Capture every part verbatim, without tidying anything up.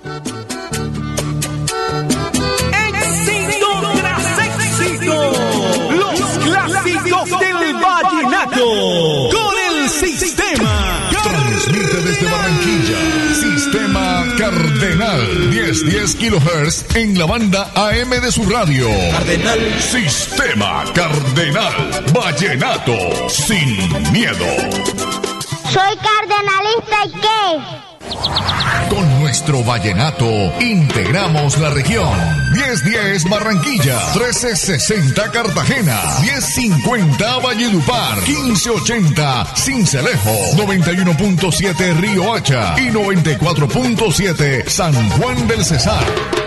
Éxito tras éxito, los clásicos del vallenato con el sistema. Transmite desde Barranquilla, Sistema Cardenal, diez diez kilohertz en la banda A M de su radio. Cardenal. Sistema Cardenal, vallenato sin miedo. Soy cardenalista y ¿qué? Con nuestro vallenato integramos la región. diez diez Barranquilla, trece sesenta Cartagena, diez cincuenta Valledupar, quince ochenta Sincelejo, noventa y uno punto siete Río Hacha y noventa y cuatro punto siete San Juan del Cesar.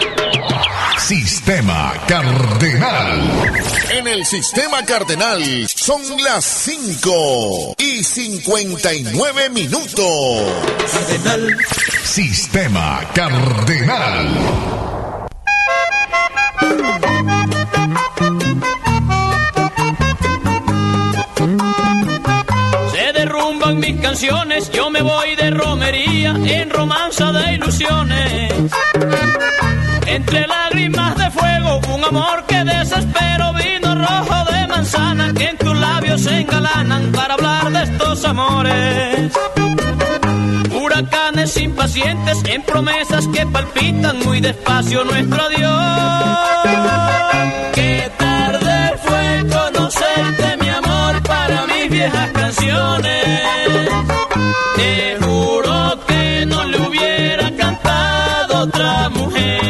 Sistema Cardenal. En el Sistema Cardenal son las cinco y cincuenta y nueve minutos. Cardenal. Sistema Cardenal. Se derrumban mis canciones, yo me voy de romería en romanza de ilusiones. Entre lágrimas de fuego, un amor que desespero, vino rojo de manzana que en tus labios se engalanan para hablar de estos amores. Huracanes impacientes en promesas que palpitan muy despacio nuestro adiós. Qué tarde fue conocerte, mi amor, para mis viejas canciones. Te juro que no le hubiera cantado otra mujer.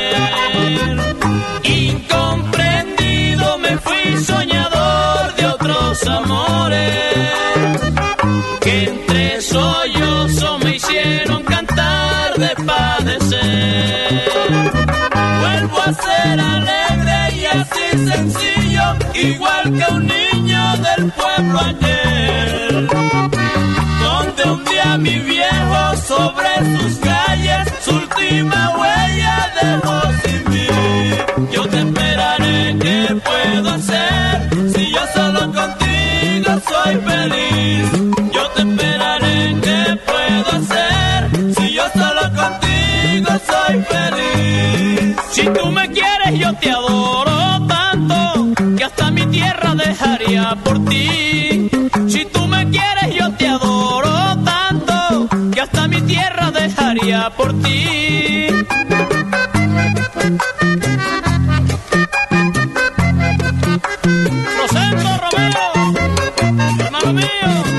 Incomprendido me fui, soñador de otros amores, que entre sollozos me hicieron cantar de padecer. Vuelvo a ser alegre y así sencillo, igual que un niño del pueblo ayer, donde un día mi viejo sobre sus calles su última huella dejó sin mí. Yo te esperaré, ¿qué puedo hacer? Si yo solo contigo soy feliz. Yo te esperaré, ¿qué puedo hacer? Si yo solo contigo soy feliz. Si tú me quieres, yo te adoro tanto que hasta mi tierra dejaría por ti. Si tú me quieres, yo te adoro tanto que hasta mi tierra dejaría por ti. Rosendo Romero, hermano mío.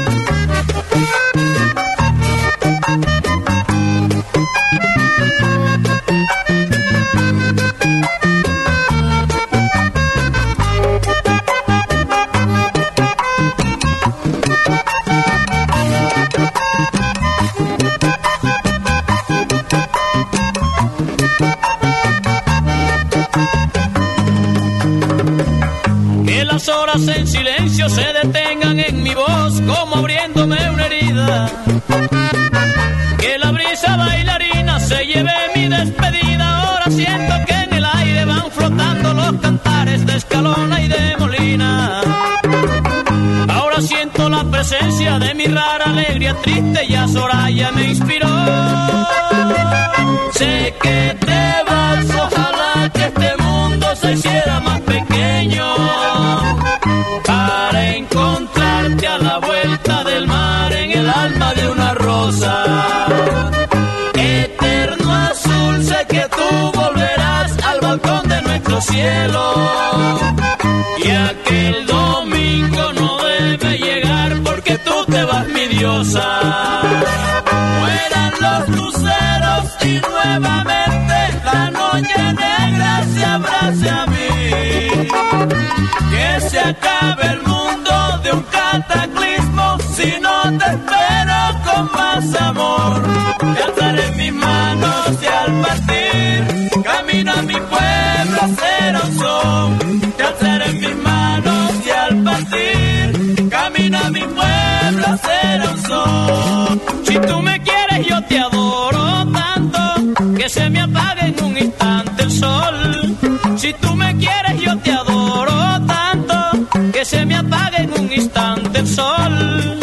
Que las horas en silencio se detengan en mi voz como abriéndome una herida. Que la brisa bailarina se lleve mi despedida. Ahora siento que en el aire van flotando los cantares de Escalona y de Molina. Ahora siento la presencia de mi rara alegría triste, ya Soraya me inspiró. Sé que te vas, ojalá que este mundo se hiciera más pequeño para encontrarte a la vuelta del mar en el alma de una rosa. Eterno azul, sé que tú volverás al balcón de nuestro cielo y aquel domingo no debe llegar porque tú te vas, mi diosa. Mueran los luceros y nuevamente la noche negra se abrace a mí. Que se acabe el mundo de un cataclismo, si no te espero con más amor. Te alzaré mis manos y al partir camino a mi pueblo a hacer un son. Te alzaré mis manos y al partir camino a mi pueblo a hacer un son. Si tú me quieres, yo te adoro tanto que se me apague en un instante el sol. Si tú me quieres, yo te adoro tanto que se me apague en un instante el sol.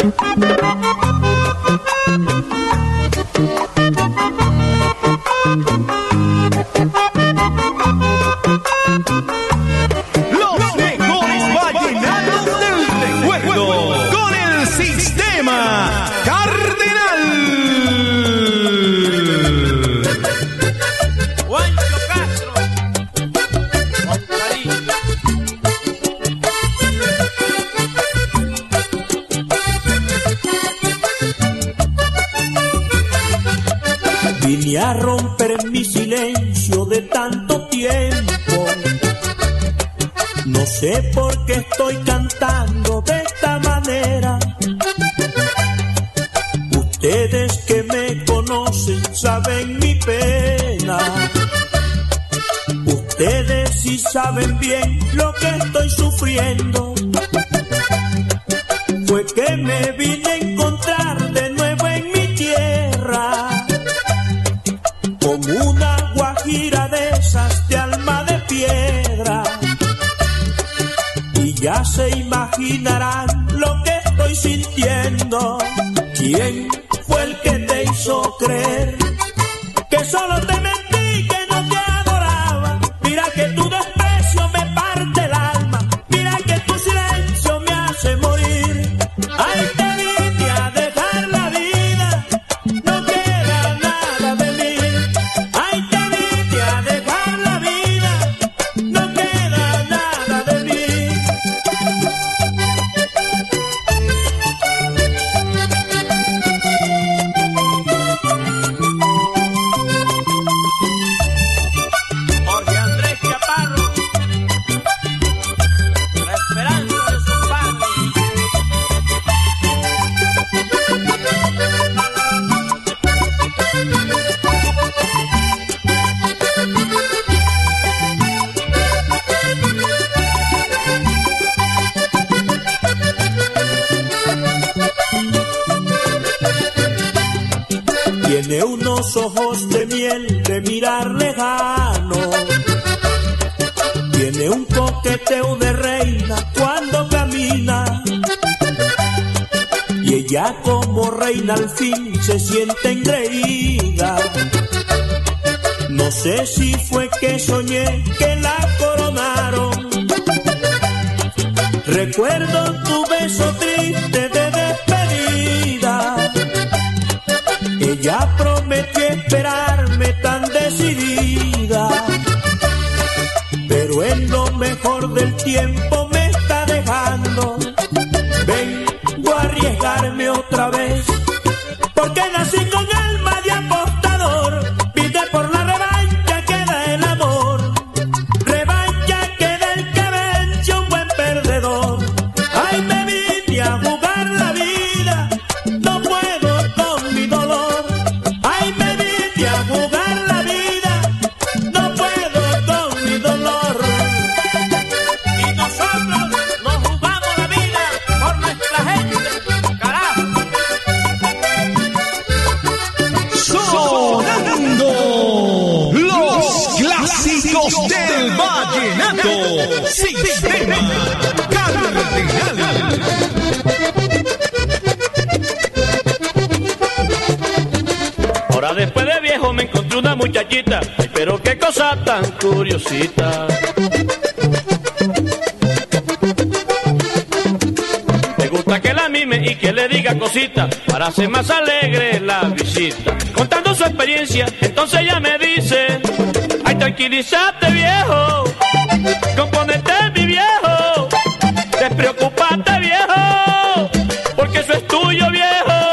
Vine a romper mi silencio de tanto tiempo. No sé por qué estoy cantando de esta manera. Ustedes que me conocen saben mi pena. Ustedes sí saben bien lo que estoy sufriendo. Fue que me vine a encontrar de nuevo en mi tierra, con una guajira de esas de alma de piedra. Y ya se imaginarán lo que estoy sintiendo. ¿Quién fue el que te hizo creer que solo te mentí, que no te adoraba? Mira que tu desprecio me parte el alma. Mira que tu silencio me hace morir. Ay, te vine a dejar la vida, no queda nada de mí. Ay, te vine a dejar la vida, no queda nada de mí. Jorge Andrés Chaparro, la esperanza de sus padres. Tiene unos ojos de miel de mirar lejano. Tiene un coqueteo de reina cuando camina. Y ella como reina al fin se siente engreída. No sé si fue que soñé que la coronaron. Recuerdo tu beso triste de despedida. Ella prometió esperarme tan decidida, pero en lo mejor del tiempo me está dejando. Vengo a arriesgarme otra vez, porque nací con alma de apostador. Vine por la revancha que da el amor, revancha que da el que vence un buen perdedor. Ay, me vine a jugar la vida, no puedo con mi dolor. Ay, me vine a jugar la vida, no puedo con mi dolor. Y nosotros nos jugamos la vida por nuestra gente, carajo. Sonando los clásicos del vallenato. Sistema Cardenal. Ahora después de viejo me encontré una muchachita, ay, pero qué cosa tan curiosita. Me gusta que la mime y que le diga cositas para hacer más alegre la visita. Contando su experiencia, entonces ella me dice: ay, tranquilízate viejo, componete mi viejo, despreocupate viejo, porque eso es tuyo viejo.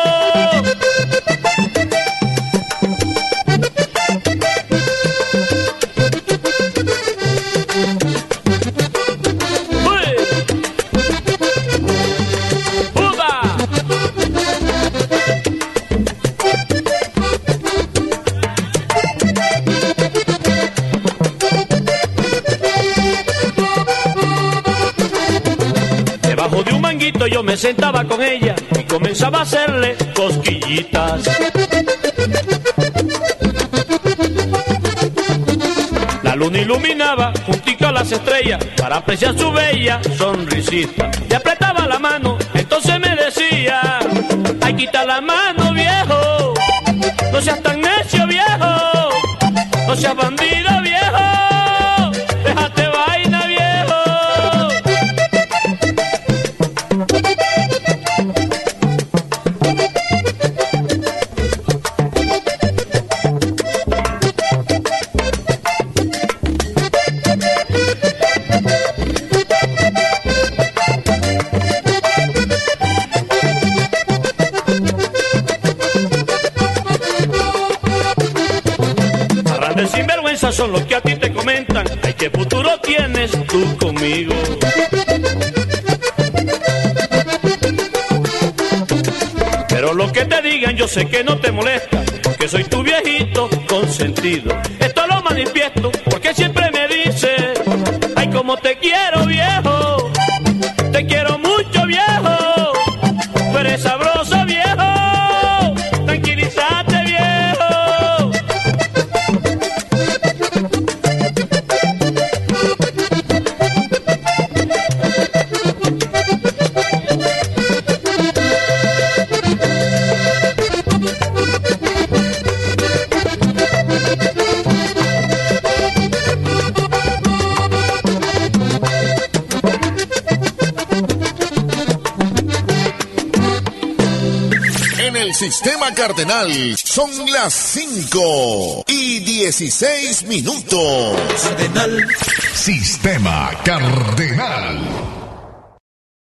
Yo me sentaba con ella y comenzaba a hacerle cosquillitas. La luna iluminaba juntico a las estrellas para apreciar su bella sonrisita. Le apretaba la mano, entonces me decía: ay, quita la mano viejo, no seas tan necio viejo, no seas bandido viejo, déjate vaina viejo. de sinvergüenza son los que a ti te comentan. Ay, qué futuro tienes tú conmigo. Pero lo que te digan yo sé que no te molesta, porque soy tu viejito consentido. Esto lo manifiesto porque siempre me dices, ay, como te quiero, viejo, te quiero mucho, viejo, tú eres sabroso, viejo, tranquilízate, viejo. Sistema Cardenal, son las cinco y dieciséis minutos. Cardenal. Sistema Cardenal.